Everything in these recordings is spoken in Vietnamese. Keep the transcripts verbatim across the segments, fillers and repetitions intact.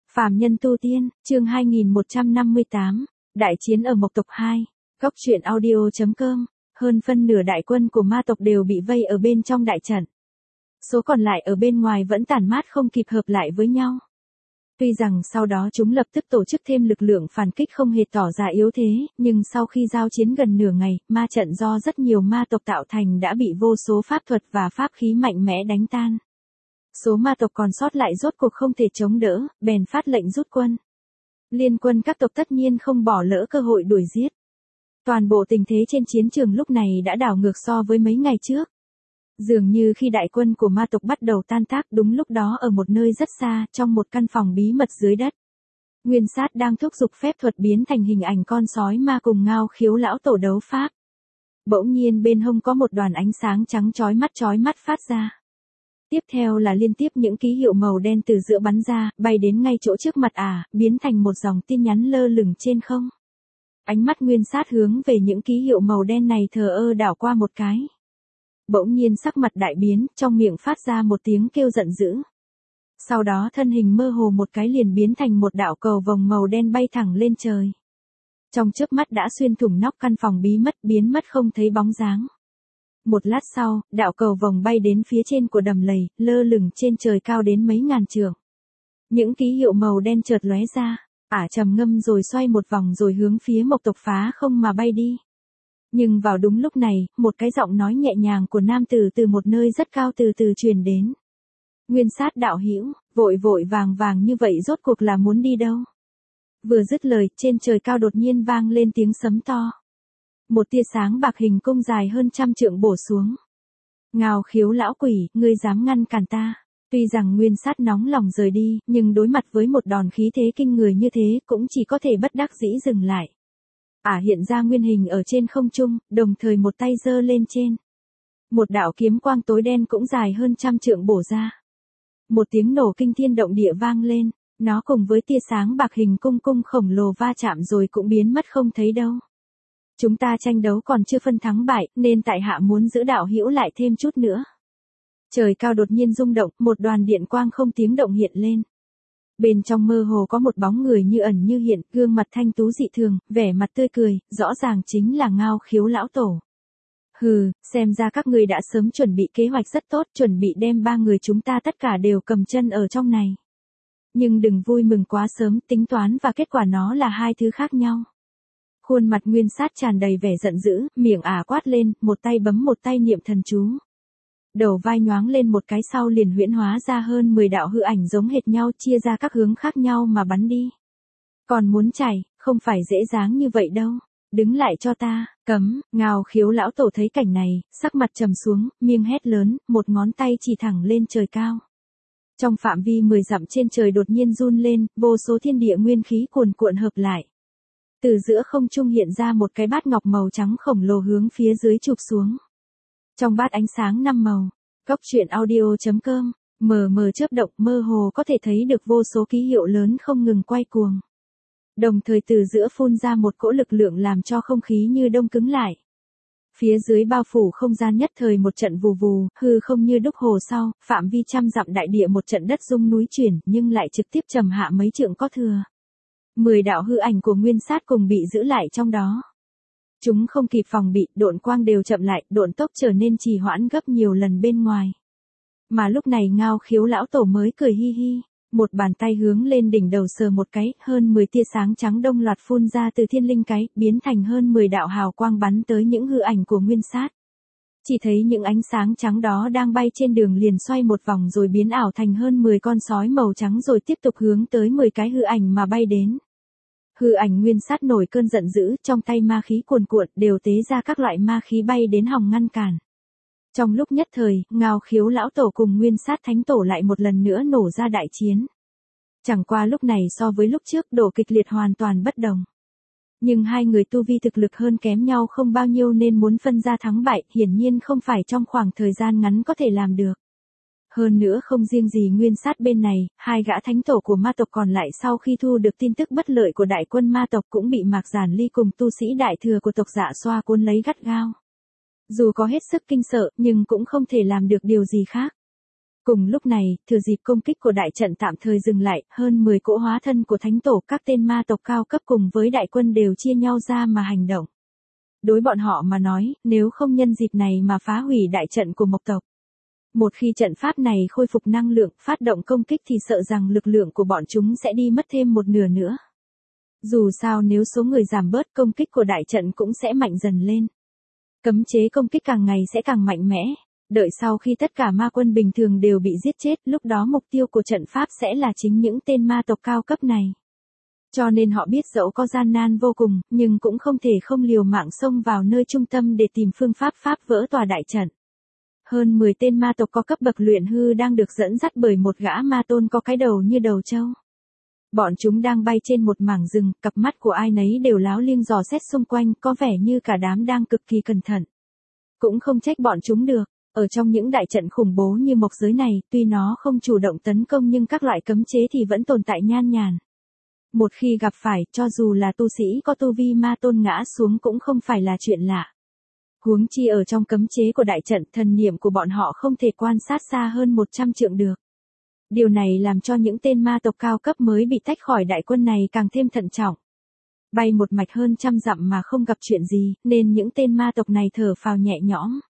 Phàm nhân tu tiên, chương hai nghìn một trăm năm mươi tám, đại chiến ở Mộc tộc hai, góc truyện audio chấm com, hơn phân nửa đại quân của ma tộc đều bị vây ở bên trong đại trận. Số còn lại ở bên ngoài vẫn tản mát không kịp hợp lại với nhau. Tuy rằng sau đó chúng lập tức tổ chức thêm lực lượng phản kích không hề tỏ ra yếu thế, nhưng sau khi giao chiến gần nửa ngày, ma trận do rất nhiều ma tộc tạo thành đã bị vô số pháp thuật và pháp khí mạnh mẽ đánh tan. Số ma tộc còn sót lại rốt cuộc không thể chống đỡ, bèn phát lệnh rút quân. Liên quân các tộc tất nhiên không bỏ lỡ cơ hội đuổi giết. Toàn bộ tình thế trên chiến trường lúc này đã đảo ngược so với mấy ngày trước. Dường như khi đại quân của ma tộc bắt đầu tan tác, đúng lúc đó ở một nơi rất xa, trong một căn phòng bí mật dưới đất, Nguyên Sát đang thúc giục phép thuật biến thành hình ảnh con sói ma cùng Ngao Khiếu lão tổ đấu pháp. Bỗng nhiên bên hông có một đoàn ánh sáng trắng chói mắt chói mắt phát ra. Tiếp theo là liên tiếp những ký hiệu màu đen từ giữa bắn ra, bay đến ngay chỗ trước mặt ả, à, biến thành một dòng tin nhắn lơ lửng trên không. Ánh mắt Nguyên Sát hướng về những ký hiệu màu đen này thờ ơ đảo qua một cái. Bỗng nhiên sắc mặt đại biến, trong miệng phát ra một tiếng kêu giận dữ. Sau đó thân hình mơ hồ một cái liền biến thành một đạo cầu vồng màu đen bay thẳng lên trời. Trong chớp mắt đã xuyên thủng nóc căn phòng bí mật, biến mất không thấy bóng dáng. Một lát sau, đạo cầu vồng bay đến phía trên của đầm lầy, lơ lửng trên trời cao đến mấy ngàn trượng. Những ký hiệu màu đen chợt lóe ra, ả trầm ngâm rồi xoay một vòng rồi hướng phía Mộc tộc phá không mà bay đi. Nhưng vào đúng lúc này, một cái giọng nói nhẹ nhàng của nam tử từ một nơi rất cao từ từ truyền đến. Nguyên Sát đạo hữu, vội vội vàng vàng như vậy rốt cuộc là muốn đi đâu? Vừa dứt lời, trên trời cao đột nhiên vang lên tiếng sấm to. Một tia sáng bạc hình cung dài hơn trăm trượng bổ xuống. Ngao Khiếu lão quỷ, ngươi dám ngăn cản ta? Tuy rằng Nguyên Sát nóng lòng rời đi, nhưng đối mặt với một đòn khí thế kinh người như thế cũng chỉ có thể bất đắc dĩ dừng lại. Ả à hiện ra nguyên hình ở trên không trung, đồng thời một tay giơ lên trên. Một đạo kiếm quang tối đen cũng dài hơn trăm trượng bổ ra. Một tiếng nổ kinh thiên động địa vang lên, nó cùng với tia sáng bạc hình cung cung khổng lồ va chạm rồi cũng biến mất không thấy đâu. Chúng ta tranh đấu còn chưa phân thắng bại, nên tại hạ muốn giữ đạo hữu lại thêm chút nữa. Trời cao đột nhiên rung động, một đoàn điện quang không tiếng động hiện lên. Bên trong mơ hồ có một bóng người như ẩn như hiện, gương mặt thanh tú dị thường, vẻ mặt tươi cười, rõ ràng chính là Ngao Khiếu lão tổ. Hừ, xem ra các người đã sớm chuẩn bị kế hoạch rất tốt, chuẩn bị đem ba người chúng ta tất cả đều cầm chân ở trong này. Nhưng đừng vui mừng quá sớm, tính toán và kết quả nó là hai thứ khác nhau. Khuôn mặt Nguyên Sát tràn đầy vẻ giận dữ, miệng ả quát lên, một tay bấm một tay niệm thần chú. Đầu vai nhoáng lên một cái sau liền huyễn hóa ra hơn mười đạo hư ảnh giống hệt nhau chia ra các hướng khác nhau mà bắn đi. Còn muốn chạy, không phải dễ dàng như vậy đâu. Đứng lại cho ta, cấm, Ngao Khiếu lão tổ thấy cảnh này, sắc mặt trầm xuống, miệng hét lớn, một ngón tay chỉ thẳng lên trời cao. Trong phạm vi mười dặm trên trời đột nhiên run lên, vô số thiên địa nguyên khí cuồn cuộn hợp lại. Từ giữa không trung hiện ra một cái bát ngọc màu trắng khổng lồ hướng phía dưới chụp xuống. Trong bát ánh sáng năm màu, góc truyện audio chấm com, mờ mờ chớp động mơ hồ có thể thấy được vô số ký hiệu lớn không ngừng quay cuồng. Đồng thời từ giữa phun ra một cỗ lực lượng làm cho không khí như đông cứng lại. Phía dưới bao phủ không gian nhất thời một trận vù vù, hư không như đúc hồ sau, phạm vi trăm dặm đại địa một trận đất rung núi chuyển, nhưng lại trực tiếp trầm hạ mấy trượng có thừa. Mười đạo hư ảnh của Nguyên Sát cùng bị giữ lại trong đó. Chúng không kịp phòng bị, độn quang đều chậm lại, độn tốc trở nên trì hoãn gấp nhiều lần bên ngoài. Mà lúc này Ngao Khiếu lão tổ mới cười hi hi, một bàn tay hướng lên đỉnh đầu sờ một cái, hơn mười tia sáng trắng đông loạt phun ra từ thiên linh cái, biến thành hơn mười đạo hào quang bắn tới những hư ảnh của Nguyên Sát. Chỉ thấy những ánh sáng trắng đó đang bay trên đường liền xoay một vòng rồi biến ảo thành hơn mười con sói màu trắng rồi tiếp tục hướng tới mười cái hư ảnh mà bay đến. Hư ảnh Nguyên Sát nổi cơn giận dữ, trong tay ma khí cuồn cuộn, đều tế ra các loại ma khí bay đến hòng ngăn cản. Trong lúc nhất thời, Ngao Khiếu lão tổ cùng Nguyên Sát thánh tổ lại một lần nữa nổ ra đại chiến. Chẳng qua lúc này so với lúc trước độ kịch liệt hoàn toàn bất đồng. Nhưng hai người tu vi thực lực hơn kém nhau không bao nhiêu nên muốn phân ra thắng bại, hiển nhiên không phải trong khoảng thời gian ngắn có thể làm được. Hơn nữa không riêng gì Nguyên Sát bên này, hai gã thánh tổ của ma tộc còn lại sau khi thu được tin tức bất lợi của đại quân ma tộc cũng bị Mạc Giản Ly cùng tu sĩ đại thừa của tộc Dạ Xoa cuốn lấy gắt gao. Dù có hết sức kinh sợ, nhưng cũng không thể làm được điều gì khác. Cùng lúc này, thừa dịp công kích của đại trận tạm thời dừng lại, hơn mười cỗ hóa thân của thánh tổ các tên ma tộc cao cấp cùng với đại quân đều chia nhau ra mà hành động. Đối bọn họ mà nói, nếu không nhân dịp này mà phá hủy đại trận của Mộc tộc. Một khi trận pháp này khôi phục năng lượng, phát động công kích thì sợ rằng lực lượng của bọn chúng sẽ đi mất thêm một nửa nữa. Dù sao nếu số người giảm bớt, công kích của đại trận cũng sẽ mạnh dần lên. Cấm chế công kích càng ngày sẽ càng mạnh mẽ. Đợi sau khi tất cả ma quân bình thường đều bị giết chết, lúc đó mục tiêu của trận pháp sẽ là chính những tên ma tộc cao cấp này. Cho nên họ biết dẫu có gian nan vô cùng, nhưng cũng không thể không liều mạng xông vào nơi trung tâm để tìm phương pháp phá vỡ tòa đại trận. Hơn mười tên ma tộc có cấp bậc luyện hư đang được dẫn dắt bởi một gã ma tôn có cái đầu như đầu trâu. Bọn chúng đang bay trên một mảng rừng, cặp mắt của ai nấy đều láo liêng dò xét xung quanh, có vẻ như cả đám đang cực kỳ cẩn thận. Cũng không trách bọn chúng được, ở trong những đại trận khủng bố như mộc giới này, tuy nó không chủ động tấn công nhưng các loại cấm chế thì vẫn tồn tại nhan nhản. Một khi gặp phải, cho dù là tu sĩ có tu vi ma tôn ngã xuống cũng không phải là chuyện lạ. Huống chi ở trong cấm chế của đại trận, thần niệm của bọn họ không thể quan sát xa hơn một trăm trượng được. Điều này làm cho những tên ma tộc cao cấp mới bị tách khỏi đại quân này càng thêm thận trọng. Bay một mạch hơn trăm dặm mà không gặp chuyện gì, nên những tên ma tộc này thở phào nhẹ nhõm.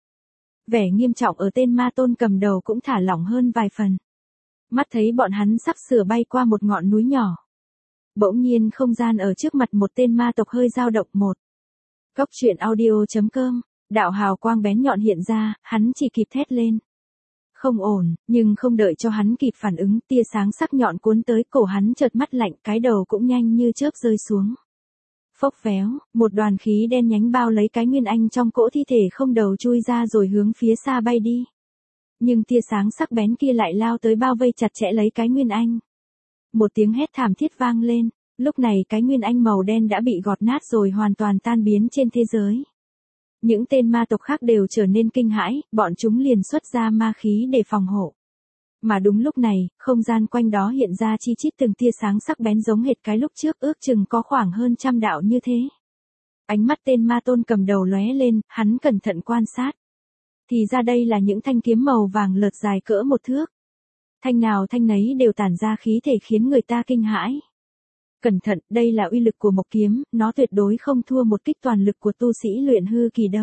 Vẻ nghiêm trọng ở tên ma tôn cầm đầu cũng thả lỏng hơn vài phần. Mắt thấy bọn hắn sắp sửa bay qua một ngọn núi nhỏ. Bỗng nhiên không gian ở trước mặt một tên ma tộc hơi dao động một. Góc truyện audio chấm com, đạo hào quang bén nhọn hiện ra, hắn chỉ kịp thét lên. Không ổn, nhưng không đợi cho hắn kịp phản ứng, tia sáng sắc nhọn cuốn tới cổ hắn chợt mắt lạnh, cái đầu cũng nhanh như chớp rơi xuống. Phốc véo, một đoàn khí đen nhánh bao lấy cái nguyên anh trong cỗ thi thể không đầu chui ra rồi hướng phía xa bay đi. Nhưng tia sáng sắc bén kia lại lao tới bao vây chặt chẽ lấy cái nguyên anh. Một tiếng hét thảm thiết vang lên, lúc này cái nguyên anh màu đen đã bị gọt nát rồi hoàn toàn tan biến trên thế giới. Những tên ma tộc khác đều trở nên kinh hãi, bọn chúng liền xuất ra ma khí để phòng hộ. Mà đúng lúc này, không gian quanh đó hiện ra chi chít từng tia sáng sắc bén giống hệt cái lúc trước, ước chừng có khoảng hơn trăm đạo như thế. Ánh mắt tên ma tôn cầm đầu lóe lên, hắn cẩn thận quan sát. Thì ra đây là những thanh kiếm màu vàng lợt dài cỡ một thước. Thanh nào thanh nấy đều tản ra khí thể khiến người ta kinh hãi. Cẩn thận, đây là uy lực của mộc kiếm, nó tuyệt đối không thua một kích toàn lực của tu sĩ luyện hư kỳ đâu.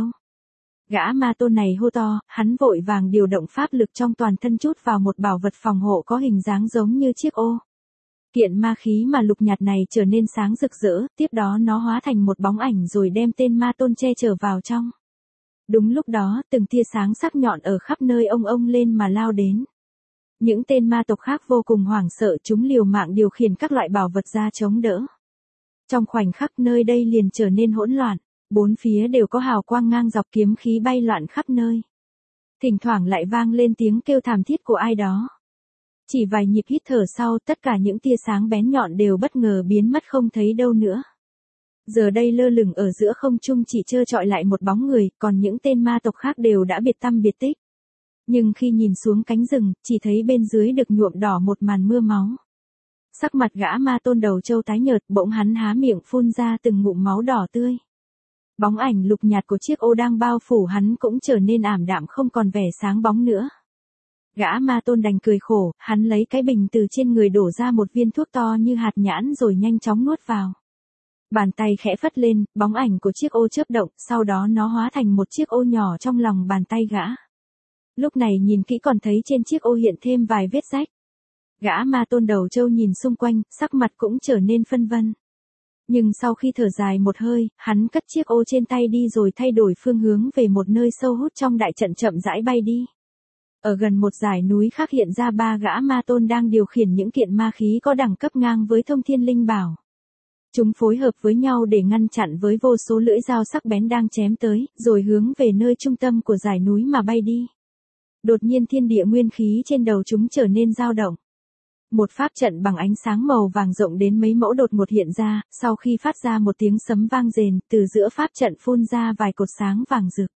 Gã ma tôn này hô to, hắn vội vàng điều động pháp lực trong toàn thân chút vào một bảo vật phòng hộ có hình dáng giống như chiếc ô. Kiện ma khí mà lục nhạt này trở nên sáng rực rỡ, tiếp đó nó hóa thành một bóng ảnh rồi đem tên ma tôn che chở vào trong. Đúng lúc đó, từng tia sáng sắc nhọn ở khắp nơi ông ông lên mà lao đến. Những tên ma tộc khác vô cùng hoảng sợ, chúng liều mạng điều khiển các loại bảo vật ra chống đỡ. Trong khoảnh khắc nơi đây liền trở nên hỗn loạn, bốn phía đều có hào quang ngang dọc, kiếm khí bay loạn khắp nơi. Thỉnh thoảng lại vang lên tiếng kêu thảm thiết của ai đó. Chỉ vài nhịp hít thở sau, tất cả những tia sáng bén nhọn đều bất ngờ biến mất không thấy đâu nữa. Giờ đây lơ lửng ở giữa không trung chỉ trơ trọi lại một bóng người, còn những tên ma tộc khác đều đã biệt tăm biệt tích. Nhưng khi nhìn xuống cánh rừng, chỉ thấy bên dưới được nhuộm đỏ một màn mưa máu. Sắc mặt gã ma tôn đầu trâu tái nhợt, bỗng hắn há miệng phun ra từng ngụm máu đỏ tươi. Bóng ảnh lục nhạt của chiếc ô đang bao phủ hắn cũng trở nên ảm đạm không còn vẻ sáng bóng nữa. Gã ma tôn đành cười khổ, hắn lấy cái bình từ trên người đổ ra một viên thuốc to như hạt nhãn rồi nhanh chóng nuốt vào. Bàn tay khẽ phất lên, bóng ảnh của chiếc ô chớp động, sau đó nó hóa thành một chiếc ô nhỏ trong lòng bàn tay gã. Lúc này nhìn kỹ còn thấy trên chiếc ô hiện thêm vài vết rách. Gã ma tôn đầu trâu nhìn xung quanh, sắc mặt cũng trở nên phân vân. Nhưng sau khi thở dài một hơi, hắn cất chiếc ô trên tay đi rồi thay đổi phương hướng về một nơi sâu hút trong đại trận chậm rãi bay đi. Ở gần một dải núi khác hiện ra ba gã ma tôn đang điều khiển những kiện ma khí có đẳng cấp ngang với thông thiên linh bảo. Chúng phối hợp với nhau để ngăn chặn với vô số lưỡi dao sắc bén đang chém tới, rồi hướng về nơi trung tâm của dải núi mà bay đi. Đột nhiên thiên địa nguyên khí trên đầu chúng trở nên dao động. Một pháp trận bằng ánh sáng màu vàng rộng đến mấy mẫu đột ngột hiện ra, sau khi phát ra một tiếng sấm vang rền, từ giữa pháp trận phun ra vài cột sáng vàng rực.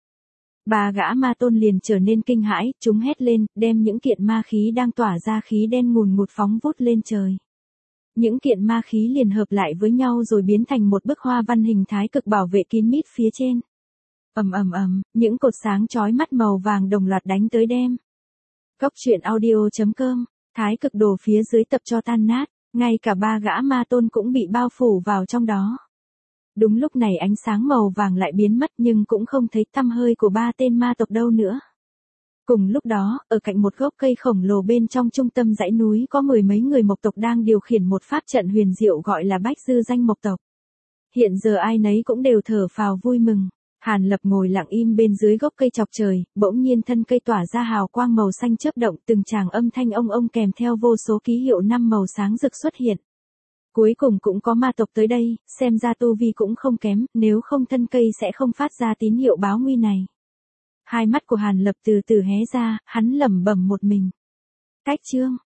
Ba gã ma tôn liền trở nên kinh hãi, chúng hét lên, đem những kiện ma khí đang tỏa ra khí đen ngùn ngụt phóng vút lên trời. Những kiện ma khí liền hợp lại với nhau rồi biến thành một bức hoa văn hình thái cực bảo vệ kín mít phía trên. Ầm ầm ầm, những cột sáng chói mắt màu vàng đồng loạt đánh tới đem Góc truyện audio.com, thái cực đồ phía dưới tập cho tan nát, ngay cả ba gã ma tôn cũng bị bao phủ vào trong đó. Đúng lúc này ánh sáng màu vàng lại biến mất nhưng cũng không thấy tăm hơi của ba tên ma tộc đâu nữa. Cùng lúc đó, ở cạnh một gốc cây khổng lồ bên trong trung tâm dãy núi có mười mấy người mộc tộc đang điều khiển một pháp trận huyền diệu gọi là bách dư danh mộc tộc. Hiện giờ ai nấy cũng đều thở phào vui mừng. Hàn Lập ngồi lặng im bên dưới gốc cây chọc trời, bỗng nhiên thân cây tỏa ra hào quang màu xanh chớp động, từng tràng âm thanh ông ông kèm theo vô số ký hiệu năm màu sáng rực xuất hiện. Cuối cùng cũng có ma tộc tới đây, xem ra tu vi cũng không kém, nếu không thân cây sẽ không phát ra tín hiệu báo nguy này. Hai mắt của Hàn Lập từ từ hé ra, hắn lẩm bẩm một mình. Cách chương